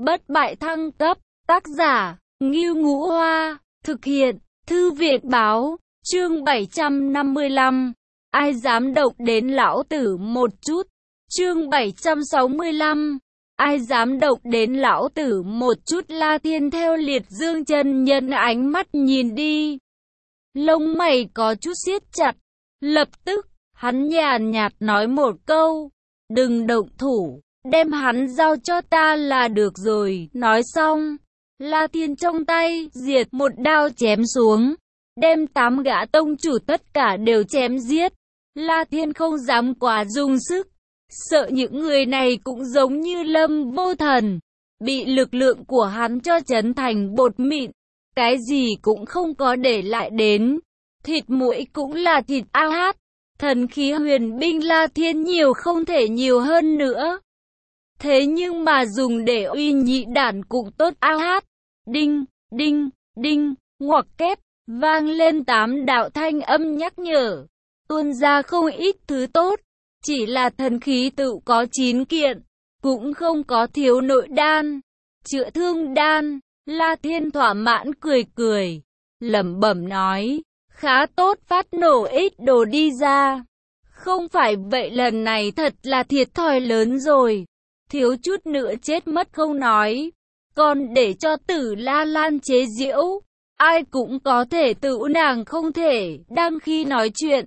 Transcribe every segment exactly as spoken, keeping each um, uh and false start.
Bất bại thăng cấp, tác giả, Ngưu Ngũ Hoa, thực hiện, Thư viện báo, chương bảy trăm năm mươi lăm, ai dám động đến lão tử một chút, chương bảy trăm sáu mươi lăm, ai dám động đến lão tử một chút. La Thiên theo Liệt Dương chân nhân ánh mắt nhìn đi, lông mày có chút siết chặt, lập tức, hắn nhàn nhạt nói một câu, đừng động thủ, đem hắn giao cho ta là được rồi. Nói xong, La Thiên trong tay, diệt một đao chém xuống, đem tám gã tông chủ tất cả đều chém giết. La Thiên không dám quá dùng sức, sợ những người này cũng giống như Lâm Vô Thần, bị lực lượng của hắn cho chấn thành bột mịn, cái gì cũng không có để lại đến, thịt mũi cũng là thịt. A hát, thần khí huyền binh La Thiên nhiều không thể nhiều hơn nữa. Thế nhưng mà dùng để uy nhị đản cũng tốt. A hát, đinh, đinh, đinh, ngoặc kép, vang lên tám đạo thanh âm nhắc nhở, tuôn ra không ít thứ tốt, chỉ là thần khí tự có chín kiện, cũng không có thiếu nội đan, chữa thương đan. La Thiên thỏa mãn cười cười, lẩm bẩm nói, khá tốt, phát nổ ít đồ đi ra. Không phải vậy lần này thật là thiệt thòi lớn rồi, thiếu chút nữa chết mất không nói, còn để cho Tử La Lan chế giễu, ai cũng có thể tự nàng không thể. Đang khi nói chuyện,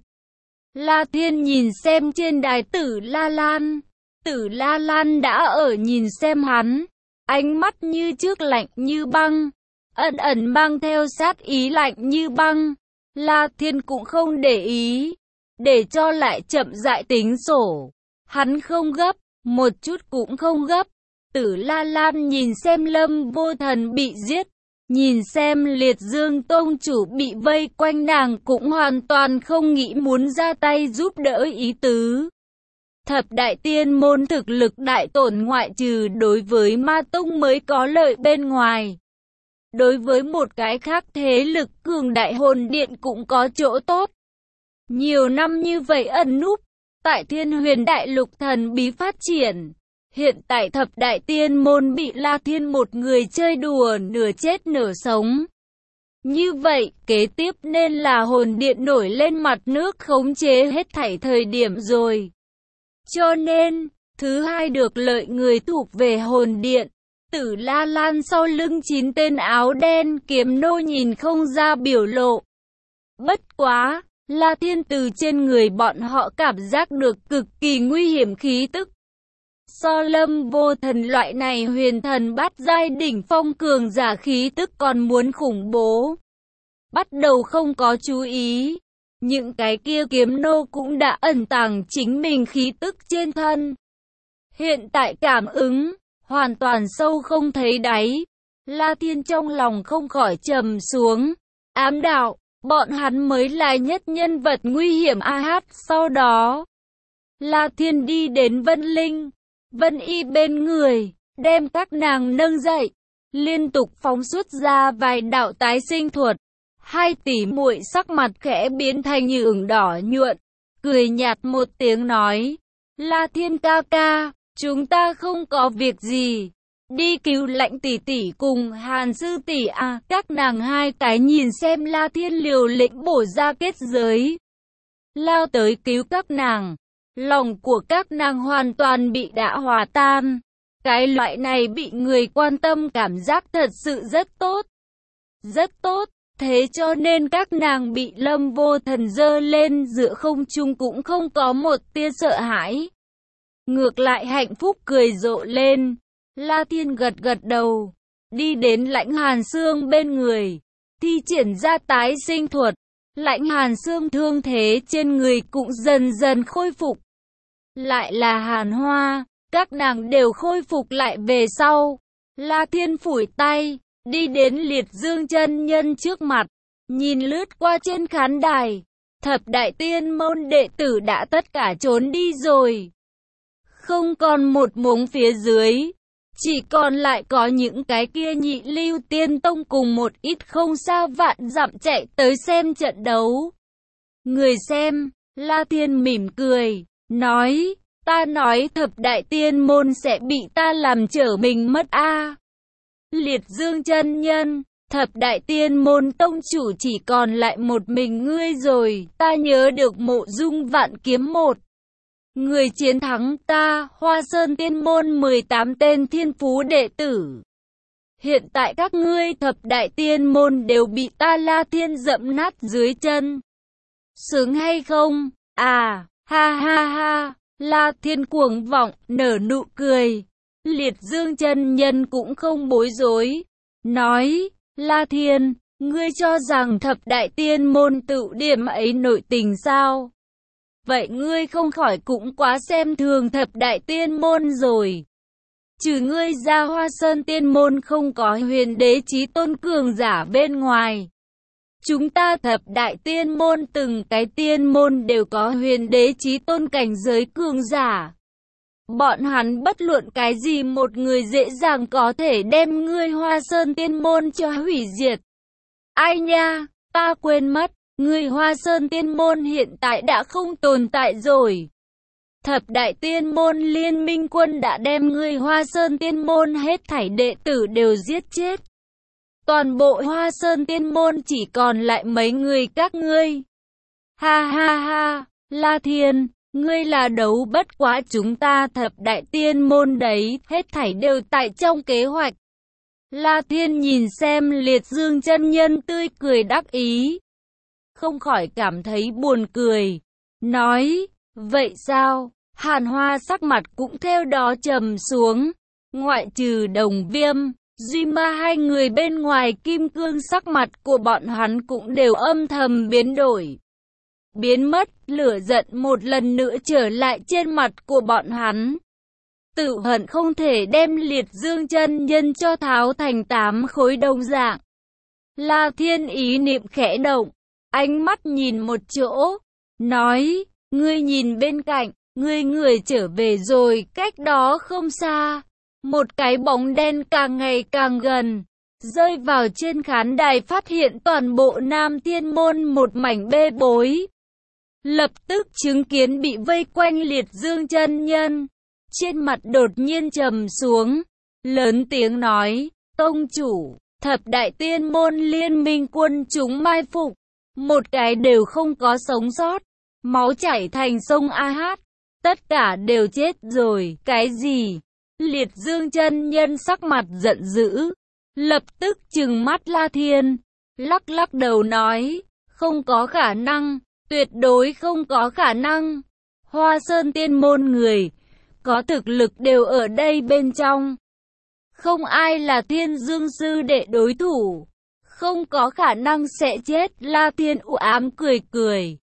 La Thiên nhìn xem trên đài Tử La Lan, Tử La Lan đã ở nhìn xem hắn, ánh mắt như trước lạnh như băng, ẩn ẩn mang theo sát ý lạnh như băng. La Thiên cũng không để ý, để cho lại chậm rãi tính sổ, hắn không gấp, một chút cũng không gấp. Tử La Lan nhìn xem Lâm Vô Thần bị giết, nhìn xem Liệt Dương tông chủ bị vây quanh, nàng cũng hoàn toàn không nghĩ muốn ra tay giúp đỡ ý tứ. Thập đại tiên môn thực lực đại tổn, ngoại trừ đối với Ma Tông mới có lợi bên ngoài, đối với một cái khác thế lực cường đại Hồn Điện cũng có chỗ tốt. Nhiều năm như vậy ẩn núp tại Thiên Huyền Đại Lục thần bí phát triển, hiện tại thập đại tiên môn bị La Thiên một người chơi đùa nửa chết nửa sống. Như vậy, kế tiếp nên là Hồn Điện nổi lên mặt nước khống chế hết thảy thời điểm rồi. Cho nên, thứ hai được lợi người thuộc về Hồn Điện. Tử La Lan sau lưng chín tên áo đen kiếm nô nhìn không ra biểu lộ. Bất quá, La Thiên từ trên người bọn họ cảm giác được cực kỳ nguy hiểm khí tức. So Lâm Vô Thần loại này huyền thần bát giai đỉnh phong cường giả khí tức còn muốn khủng bố. Bắt đầu không có chú ý, những cái kia kiếm nô cũng đã ẩn tàng chính mình khí tức trên thân. Hiện tại cảm ứng hoàn toàn sâu không thấy đáy. La Thiên trong lòng không khỏi trầm xuống, ám đạo, bọn hắn mới là nhất nhân vật nguy hiểm. A hát, sau đó La Thiên đi đến Vân Linh, Vân Y bên người, đem các nàng nâng dậy, liên tục phóng xuất ra vài đạo tái sinh thuật. Hai tỷ muội sắc mặt khẽ biến thành như ửng đỏ nhuận, cười nhạt một tiếng nói, La Thiên ca ca, chúng ta không có việc gì, đi cứu Lãnh tỷ tỷ cùng Hàn sư tỷ à. Các nàng hai cái nhìn xem La Thiên liều lĩnh bổ ra kết giới, lao tới cứu các nàng. Lòng của các nàng hoàn toàn bị đã hòa tan. Cái loại này bị người quan tâm cảm giác thật sự rất tốt. Rất tốt. Thế cho nên các nàng bị Lâm Vô Thần giơ lên giữa không trung cũng không có một tia sợ hãi, ngược lại hạnh phúc cười rộ lên. La Thiên gật gật đầu, đi đến Lãnh Hàn Xương bên người, thi triển ra tái sinh thuật. Lãnh Hàn Xương thương thế trên người cũng dần dần khôi phục. Lại là Hàn Hoa, các nàng đều khôi phục lại về sau. La Thiên phủi tay, đi đến Liệt Dương chân nhân trước mặt, nhìn lướt qua trên khán đài, thập đại tiên môn đệ tử đã tất cả trốn đi rồi. Không còn một mống phía dưới, chỉ còn lại có những cái kia nhị lưu tiên tông cùng một ít không xa vạn dặm chạy tới xem trận đấu. Người xem, La Thiên mỉm cười, nói, ta nói thập đại tiên môn sẽ bị ta làm trở mình mất a. Liệt Dương chân nhân, thập đại tiên môn tông chủ chỉ còn lại một mình ngươi rồi, ta nhớ được Mộ Dung Vạn Kiếm một. Người chiến thắng ta, Hoa Sơn tiên môn mười tám tên thiên phú đệ tử. Hiện tại các ngươi thập đại tiên môn đều bị ta La Thiên dẫm nát dưới chân. Sướng hay không? À, ha ha ha, La Thiên cuồng vọng, nở nụ cười. Liệt Dương chân nhân cũng không bối rối. Nói, La Thiên, ngươi cho rằng thập đại tiên môn tự điểm ấy nội tình sao? Vậy ngươi không khỏi cũng quá xem thường thập đại tiên môn rồi. Trừ ngươi ra Hoa Sơn tiên môn không có huyền đế chí tôn cường giả bên ngoài. Chúng ta thập đại tiên môn từng cái tiên môn đều có huyền đế chí tôn cảnh giới cường giả. Bọn hắn bất luận cái gì một người dễ dàng có thể đem ngươi Hoa Sơn tiên môn cho hủy diệt. Ai nha, ta quên mất, ngươi Hoa Sơn tiên môn hiện tại đã không tồn tại rồi. Thập đại tiên môn liên minh quân đã đem ngươi Hoa Sơn tiên môn hết thảy đệ tử đều giết chết. Toàn bộ Hoa Sơn tiên môn chỉ còn lại mấy người các ngươi. Ha ha ha, La Thiên, ngươi là đấu bất quá chúng ta thập đại tiên môn đấy, hết thảy đều tại trong kế hoạch. La Thiên nhìn xem Liệt Dương chân nhân tươi cười đắc ý, không khỏi cảm thấy buồn cười, nói, vậy sao? Hàn Hoa sắc mặt cũng theo đó trầm xuống, ngoại trừ Đồng Viêm, Duy Ma hai người bên ngoài kim cương sắc mặt của bọn hắn cũng đều âm thầm biến đổi. Biến mất, lửa giận một lần nữa trở lại trên mặt của bọn hắn. Tự hận không thể đem Liệt Dương chân nhân cho tháo thành tám khối đồng dạng. La Thiên ý niệm khẽ động, ánh mắt nhìn một chỗ, nói, ngươi nhìn bên cạnh, ngươi người trở về rồi, cách đó không xa. Một cái bóng đen càng ngày càng gần, rơi vào trên khán đài phát hiện toàn bộ Nam Thiên môn một mảnh bê bối. Lập tức chứng kiến bị vây quanh Liệt Dương chân nhân, trên mặt đột nhiên trầm xuống, lớn tiếng nói, tông chủ, thập đại tiên môn liên minh quân chúng mai phục, một cái đều không có sống sót, máu chảy thành sông A Hát, tất cả đều chết rồi, cái gì? Liệt Dương chân nhân sắc mặt giận dữ, lập tức trừng mắt La Thiên, lắc lắc đầu nói, không có khả năng, tuyệt đối không có khả năng. Hoa Sơn tiên môn người, có thực lực đều ở đây bên trong. Không ai là Thiên Dương sư đệ đối thủ, không có khả năng sẽ chết. La Thiên u ám cười cười,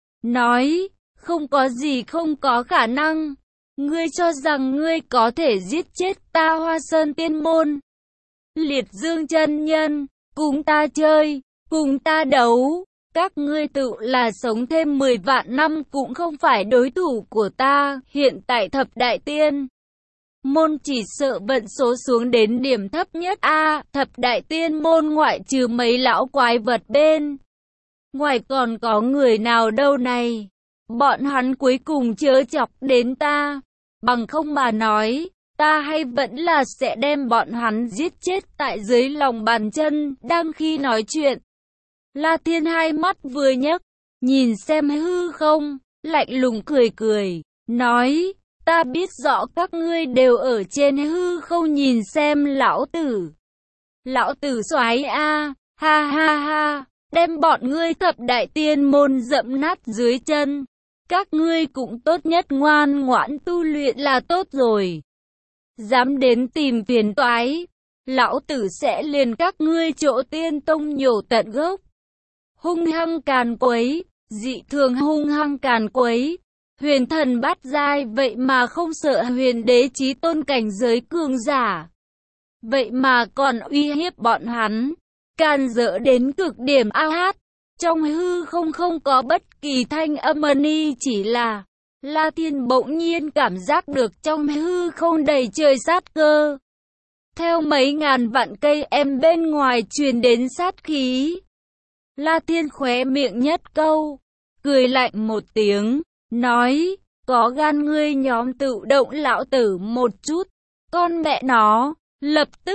nói, không có gì không có khả năng. Ngươi cho rằng ngươi có thể giết chết ta Hoa Sơn tiên môn? Liệt Dương chân nhân, cùng ta chơi, cùng ta đấu, các ngươi tự là sống thêm mười vạn năm cũng không phải đối thủ của ta. Hiện tại thập đại tiên môn chỉ sợ vận số xuống đến điểm thấp nhất a. À, thập đại tiên môn ngoại trừ mấy lão quái vật bên ngoài còn có người nào đâu này? Bọn hắn cuối cùng chớ chọc đến ta. Bằng không mà nói, ta hay vẫn là sẽ đem bọn hắn giết chết tại dưới lòng bàn chân. Đang khi nói chuyện, La Thiên hai mắt vừa nhấc, nhìn xem hư không, lạnh lùng cười cười, nói, ta biết rõ các ngươi đều ở trên hư không nhìn xem lão tử. Lão tử soái a, ha ha ha, đem bọn ngươi thập đại tiên môn dẫm nát dưới chân. Các ngươi cũng tốt nhất ngoan ngoãn tu luyện là tốt rồi. Dám đến tìm phiền toái, lão tử sẽ liền các ngươi chỗ tiên tông nhổ tận gốc. Hung hăng càn quấy, dị thường hung hăng càn quấy. Huyền thần bát giai vậy mà không sợ huyền đế chí tôn cảnh giới cường giả. Vậy mà còn uy hiếp bọn hắn, càn rỡ đến cực điểm a hát. Trong hư không không có bất kỳ thanh âm ni, chỉ là La Thiên bỗng nhiên cảm giác được trong hư không đầy trời sát cơ. Theo mấy ngàn vạn cây em bên ngoài truyền đến sát khí. La Thiên khóe miệng nhất câu, cười lạnh một tiếng, nói, có gan ngươi nhóm tự động lão tử một chút, con mẹ nó. Lập tức,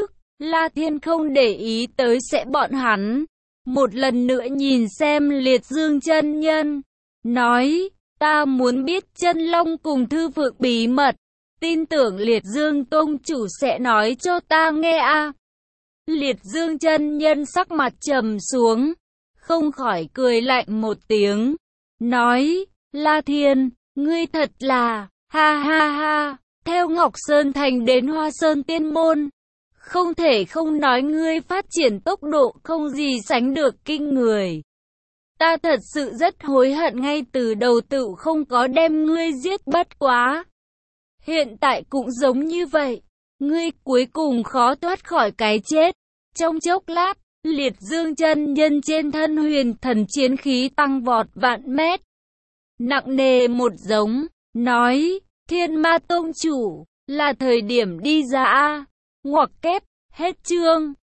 La Thiên không để ý tới sẽ bọn hắn. Một lần nữa nhìn xem Liệt Dương chân nhân. Nói, ta muốn biết chân long cùng thư phượng bí mật. Tin tưởng Liệt Dương tông chủ sẽ nói cho ta nghe a. Liệt Dương chân nhân sắc mặt trầm xuống. Không khỏi cười lạnh một tiếng. Nói, La Thiên, ngươi thật là, ha ha ha, theo Ngọc Sơn Thành đến Hoa Sơn Tiên Môn. Không thể không nói ngươi phát triển tốc độ không gì sánh được kinh người. Ta thật sự rất hối hận ngay từ đầu tự không có đem ngươi giết, bất quá. Hiện tại cũng giống như vậy, ngươi cuối cùng khó thoát khỏi cái chết. Trong chốc lát, Liệt Dương chân nhân trên thân huyền thần chiến khí tăng vọt vạn mét. Nặng nề một giống, nói, Thiên Ma Tông chủ, là thời điểm đi ra a. Ngoặc kép, hết chương.